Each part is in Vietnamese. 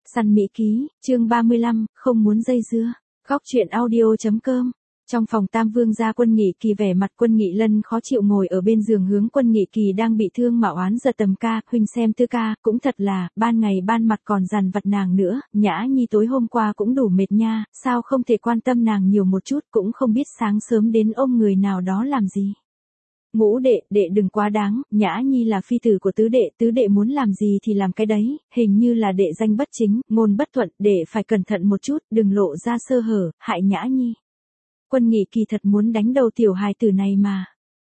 Săn Mỹ Ký, chương 35, không muốn dây dưa. Góc truyện audio.com. Trong phòng Tam Vương gia Quân Nghị Kỳ, vẻ mặt Quân Nghị Lân khó chịu ngồi ở bên giường hướng Quân Nghị Kỳ đang bị thương mà oán giật tầm ca, huynh xem Tư ca, cũng thật là, ban ngày ban mặt còn dằn vặt nàng nữa, Nhã Nhi tối hôm qua cũng đủ mệt nha, sao không thể quan tâm nàng nhiều một chút, cũng không biết sáng sớm đến ôm người nào đó làm gì. Ngũ đệ, đệ đừng quá đáng, Nhã Nhi là phi tử của tứ đệ muốn làm gì thì làm cái đấy, hình như là đệ danh bất chính, ngôn bất thuận, đệ phải cẩn thận một chút, đừng lộ ra sơ hở, hại Nhã Nhi. Quân Nghị Kỳ thật muốn đánh đầu tiểu hài tử này mà.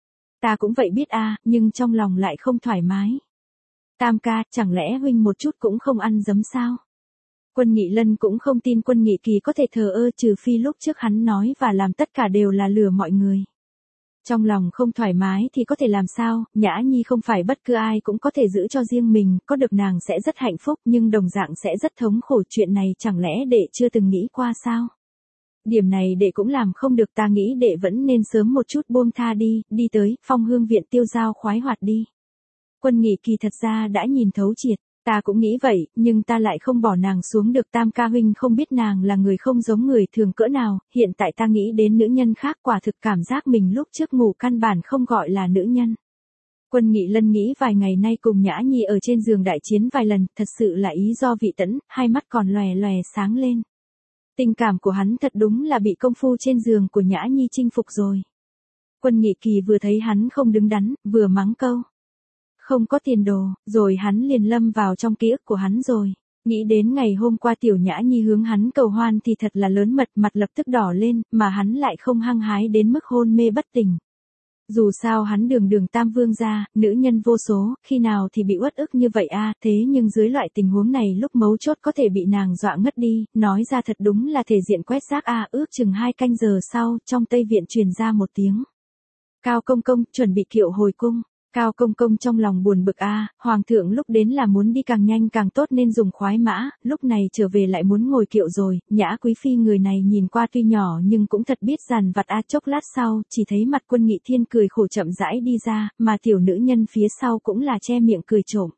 Ta cũng vậy biết a, nhưng trong lòng lại không thoải mái. Tam ca, chẳng lẽ huynh một chút cũng không ăn dấm sao? Quân Nghị Lân cũng không tin Quân Nghị Kỳ có thể thờ ơ, trừ phi lúc trước hắn nói và làm tất cả đều là lừa mọi người. Trong lòng không thoải mái thì có thể làm sao, Nhã Nhi không phải bất cứ ai cũng có thể giữ cho riêng mình, có được nàng sẽ rất hạnh phúc nhưng đồng dạng sẽ rất thống khổ, chuyện này chẳng lẽ đệ chưa từng nghĩ qua sao? Điểm này đệ cũng làm không được, ta nghĩ đệ vẫn nên sớm một chút buông tha đi tới, Phong Hương viện tiêu dao khoái hoạt đi. Quân Nghị Kỳ thật ra đã nhìn thấu triệt. Ta cũng nghĩ vậy, nhưng ta lại không bỏ nàng xuống được. Tam ca huynh không biết nàng là người không giống người thường cỡ nào, hiện tại ta nghĩ đến nữ nhân khác, quả thực cảm giác mình lúc trước ngủ căn bản không gọi là nữ nhân. Quân Nghị Lân nghĩ vài ngày nay cùng Nhã Nhi ở trên giường đại chiến vài lần, thật sự là ý do vị tẫn, hai mắt còn lòe lòe sáng lên. Tình cảm của hắn thật đúng là bị công phu trên giường của Nhã Nhi chinh phục rồi. Quân Nghị Kỳ vừa thấy hắn không đứng đắn, vừa mắng câu. Không có tiền đồ, rồi hắn liền lâm vào trong ký ức của hắn rồi. Nghĩ đến ngày hôm qua tiểu Nhã Nhi hướng hắn cầu hoan thì thật là lớn mật, mặt lập tức đỏ lên, mà hắn lại không hăng hái đến mức hôn mê bất tỉnh. Dù sao hắn đường Tam Vương gia, nữ nhân vô số, khi nào thì bị uất ức như vậy a, thế nhưng dưới loại tình huống này lúc mấu chốt có thể bị nàng dọa ngất đi, nói ra thật đúng là thể diện quét rác a. Ước chừng 2 canh giờ sau, trong Tây Viện truyền ra một tiếng. Cao công công, chuẩn bị kiệu hồi cung. Cao công công trong lòng buồn bực a, hoàng thượng lúc đến là muốn đi càng nhanh càng tốt nên dùng khoái mã, lúc này trở về lại muốn ngồi kiệu rồi. Nhã quý phi người này nhìn qua tuy nhỏ nhưng cũng thật biết dằn vặt a. Chốc lát sau, chỉ thấy mặt Quân Nghị Thiên cười khổ chậm rãi đi ra, mà tiểu nữ nhân phía sau cũng là che miệng cười trộm.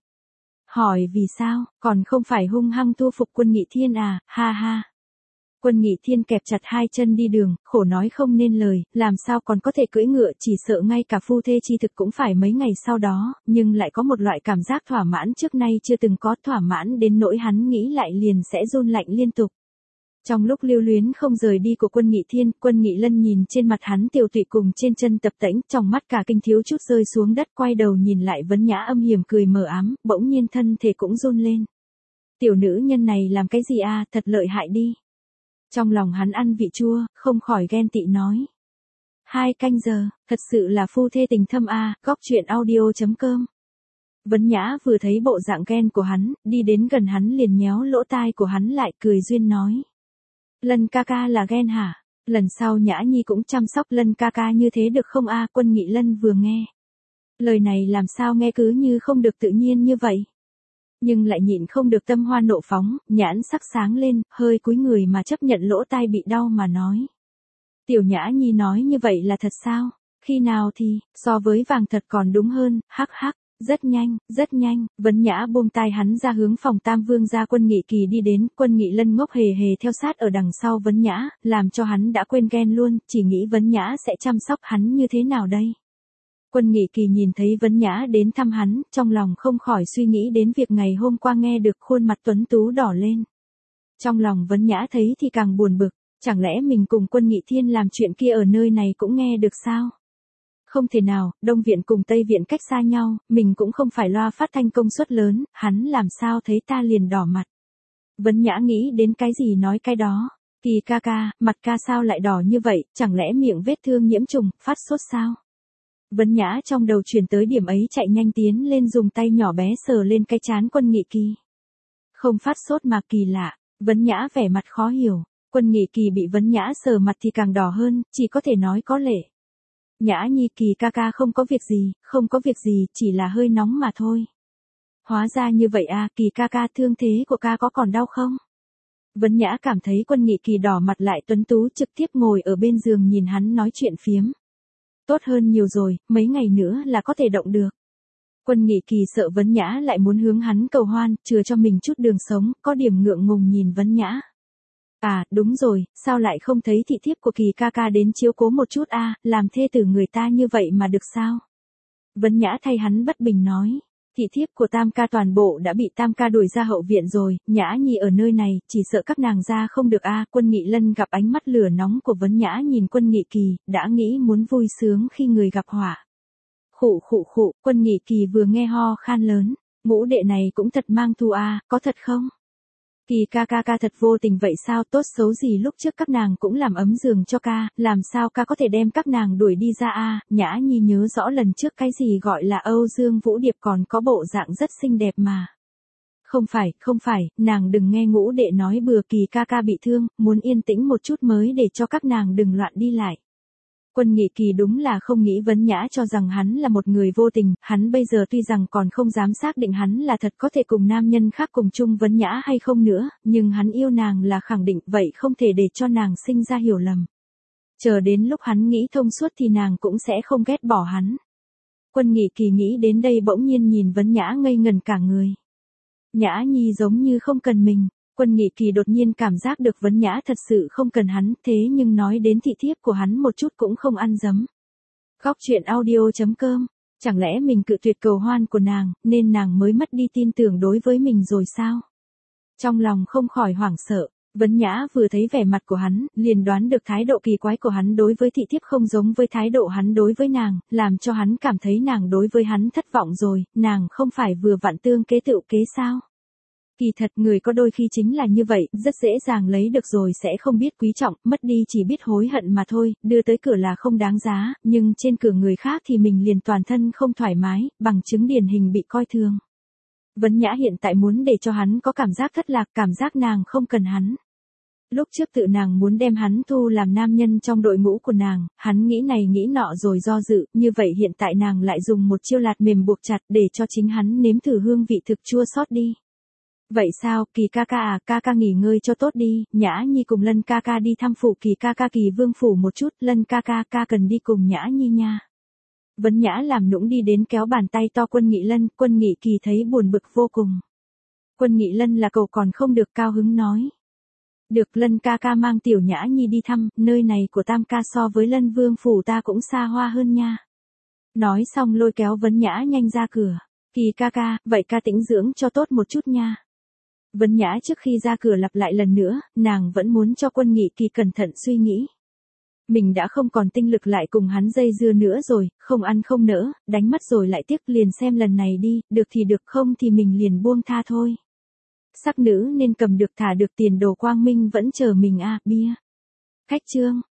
Hỏi vì sao, còn không phải hung hăng thu phục Quân Nghị Thiên à, ha ha. Quân Nghị Thiên kẹp chặt 2 chân đi đường, khổ nói không nên lời, làm sao còn có thể cưỡi ngựa, chỉ sợ ngay cả phu thê chi thực cũng phải mấy ngày sau đó, nhưng lại có một loại cảm giác thỏa mãn trước nay chưa từng có, thỏa mãn đến nỗi hắn nghĩ lại liền sẽ run lạnh liên tục. Trong lúc lưu luyến không rời đi của Quân Nghị Thiên, Quân Nghị Lân nhìn trên mặt hắn tiều tụy cùng trên chân tập tễnh, trong mắt cả kinh thiếu chút rơi xuống đất, quay đầu nhìn lại Vấn Nhã âm hiểm cười mờ ám, bỗng nhiên thân thể cũng run lên. Tiểu nữ nhân này làm cái gì a, thật lợi hại đi. Trong lòng hắn ăn vị chua, không khỏi ghen tị nói. 2 canh giờ, thật sự là phu thê tình thâm a. Góc truyện audio.com. Vấn Nhã vừa thấy bộ dạng ghen của hắn, đi đến gần hắn liền nhéo lỗ tai của hắn lại, cười duyên nói. Lân ca ca là ghen hả? Lần sau Nhã Nhi cũng chăm sóc Lân ca ca như thế được không a? Quân Nghị Lân vừa nghe. Lời này làm sao nghe cứ như không được tự nhiên như vậy. Nhưng lại nhịn không được tâm hoa nộ phóng, nhãn sắc sáng lên, hơi cúi người mà chấp nhận lỗ tai bị đau mà nói. Tiểu Nhã Nhi nói như vậy là thật sao? Khi nào thì, so với vàng thật còn đúng hơn, hắc hắc, rất nhanh, Vấn Nhã buông tai hắn ra hướng phòng Tam Vương gia Quân Nghị Kỳ đi đến, Quân Nghị Lân ngốc hề hề theo sát ở đằng sau Vấn Nhã, làm cho hắn đã quên ghen luôn, chỉ nghĩ Vấn Nhã sẽ chăm sóc hắn như thế nào đây. Quân Nghị Kỳ nhìn thấy Vấn Nhã đến thăm hắn, trong lòng không khỏi suy nghĩ đến việc ngày hôm qua nghe được, khuôn mặt tuấn tú đỏ lên. Trong lòng Vấn Nhã thấy thì càng buồn bực, chẳng lẽ mình cùng Quân Nghị Thiên làm chuyện kia ở nơi này cũng nghe được sao? Không thể nào, Đông Viện cùng Tây Viện cách xa nhau, mình cũng không phải loa phát thanh công suất lớn, hắn làm sao thấy ta liền đỏ mặt. Vấn Nhã nghĩ đến cái gì nói cái đó. Kỳ ca ca, mặt ca sao lại đỏ như vậy, chẳng lẽ miệng vết thương nhiễm trùng, phát sốt sao? Vấn Nhã trong đầu chuyển tới điểm ấy chạy nhanh tiến lên dùng tay nhỏ bé sờ lên cái trán Quân Nghị Kỳ. Không phát sốt mà kỳ lạ, Vấn Nhã vẻ mặt khó hiểu, Quân Nghị Kỳ bị Vấn Nhã sờ mặt thì càng đỏ hơn, chỉ có thể nói có lệ. Nhã Nhi, Kỳ ca ca không có việc gì, chỉ là hơi nóng mà thôi. Hóa ra như vậy à, Kỳ ca ca thương thế của ca có còn đau không? Vấn Nhã cảm thấy Quân Nghị Kỳ đỏ mặt lại tuấn tú trực tiếp ngồi ở bên giường nhìn hắn nói chuyện phiếm. Tốt hơn nhiều rồi, mấy ngày nữa là có thể động được. Quân Nghị Kỳ sợ Vấn Nhã lại muốn hướng hắn cầu hoan, chừa cho mình chút đường sống, có điểm ngượng ngùng nhìn Vấn Nhã. À, đúng rồi, sao lại không thấy thị thiếp của Kỳ ca ca đến chiếu cố một chút a, làm thê tử người ta như vậy mà được sao? Vấn Nhã thay hắn bất bình nói. Thị thiếp của Tam ca toàn bộ đã bị Tam ca đuổi ra hậu viện rồi, Nhã Nhi ở nơi này, chỉ sợ các nàng ra không được a. Quân Nghị Lân gặp ánh mắt lửa nóng của Vấn Nhã nhìn Quân Nghị Kỳ, đã nghĩ muốn vui sướng khi người gặp họa. Khụ khụ khụ, Quân Nghị Kỳ vừa nghe ho khan lớn, ngũ đệ này cũng thật mang thù a, có thật không? Kỳ ca thật vô tình vậy sao, tốt xấu gì lúc trước các nàng cũng làm ấm giường cho ca, làm sao ca có thể đem các nàng đuổi đi ra a? Nhã Nhi nhớ rõ lần trước cái gì gọi là Âu Dương Vũ Điệp còn có bộ dạng rất xinh đẹp mà. Không phải, nàng đừng nghe ngũ đệ nói bừa, Kỳ ca bị thương, muốn yên tĩnh một chút mới để cho các nàng đừng loạn đi lại. Quân Nghị Kỳ đúng là không nghĩ Vấn Nhã cho rằng hắn là một người vô tình, hắn bây giờ tuy rằng còn không dám xác định hắn là thật có thể cùng nam nhân khác cùng chung Vấn Nhã hay không nữa, nhưng hắn yêu nàng là khẳng định, vậy không thể để cho nàng sinh ra hiểu lầm. Chờ đến lúc hắn nghĩ thông suốt thì nàng cũng sẽ không ghét bỏ hắn. Quân Nghị Kỳ nghĩ đến đây bỗng nhiên nhìn Vấn Nhã ngây ngần cả người. Nhã Nhi giống như không cần mình. Quân Nghị Kỳ đột nhiên cảm giác được Vấn Nhã thật sự không cần hắn, thế nhưng nói đến thị thiếp của hắn một chút cũng không ăn dấm. Góc truyện audio.com, chẳng lẽ mình cự tuyệt cầu hoan của nàng, nên nàng mới mất đi tin tưởng đối với mình rồi sao? Trong lòng không khỏi hoảng sợ, Vấn Nhã vừa thấy vẻ mặt của hắn, liền đoán được thái độ kỳ quái của hắn đối với thị thiếp không giống với thái độ hắn đối với nàng, làm cho hắn cảm thấy nàng đối với hắn thất vọng rồi, nàng không phải vừa vặn tương kế tựu kế sao? Kỳ thật người có đôi khi chính là như vậy, rất dễ dàng lấy được rồi sẽ không biết quý trọng, mất đi chỉ biết hối hận mà thôi, đưa tới cửa là không đáng giá, nhưng trên cửa người khác thì mình liền toàn thân không thoải mái, bằng chứng điển hình bị coi thường. Vấn Nhã hiện tại muốn để cho hắn có cảm giác thất lạc, cảm giác nàng không cần hắn. Lúc trước tự nàng muốn đem hắn thu làm nam nhân trong đội ngũ của nàng, hắn nghĩ này nghĩ nọ rồi do dự, như vậy hiện tại nàng lại dùng một chiêu lạt mềm buộc chặt để cho chính hắn nếm thử hương vị thực chua xót đi. Vậy sao, Kỳ ca ca nghỉ ngơi cho tốt đi, Nhã Nhi cùng Lân ca đi thăm phủ Kỳ ca Kỳ vương phủ một chút, Lân ca cần đi cùng Nhã Nhi nha. Vấn Nhã làm nũng đi đến kéo bàn tay to Quân Nghị Lân, Quân Nghị Kỳ thấy buồn bực vô cùng. Quân Nghị Lân là cậu còn không được cao hứng nói. Được, Lân ca mang tiểu Nhã Nhi đi thăm, nơi này của Tam ca so với Lân vương phủ ta cũng xa hoa hơn nha. Nói xong lôi kéo Vấn Nhã nhanh ra cửa. Kỳ ca, vậy ca tĩnh dưỡng cho tốt một chút nha. Vấn Nhã trước khi ra cửa lặp lại lần nữa, nàng vẫn muốn cho Quân Nghị Kỳ cẩn thận suy nghĩ. Mình đã không còn tinh lực lại cùng hắn dây dưa nữa rồi, không ăn không nỡ, đánh mất rồi lại tiếc, liền xem lần này đi, được thì được, không thì mình liền buông tha thôi. Sắc nữ nên cầm được thả được, tiền đồ quang minh vẫn chờ mình a, bia. Khách chương.